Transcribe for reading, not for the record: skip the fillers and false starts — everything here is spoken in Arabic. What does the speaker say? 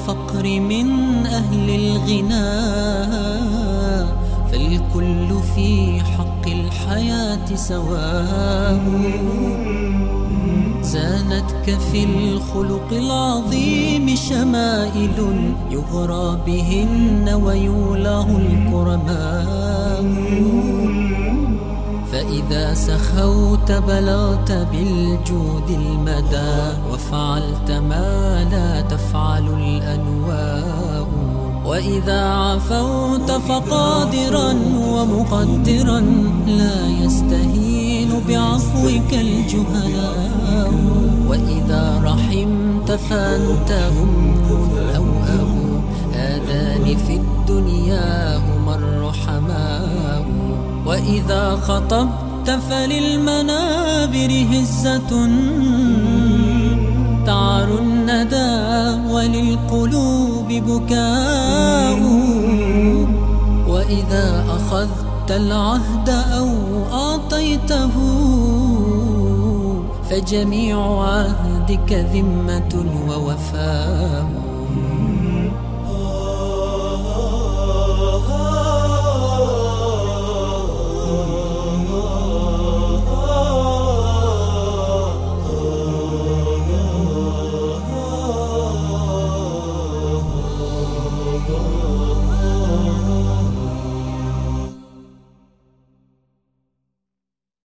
الفقر من أهل الغنى، فالكل في حق الحياة سواء. زانتك في الخلق العظيم شمائل يغرى بهن ويولاه الكرماء. فإذا سخوت بلغت بالجود المدى، وفعلت ما لا تفعل الأنواء. وإذا عفوت فقادرا ومقدرا لا يستهين بعفوك الجهلاء. وإذا رحمت فأنت أم أو أبو، هذان في الدنيا هما الرحماء. وإذا خطبت فللمنابر هزة تعر الندى وللقلوب بكاء. وإذا أخذت العهد أو أعطيته فجميع عهدك ذمة ووفاء.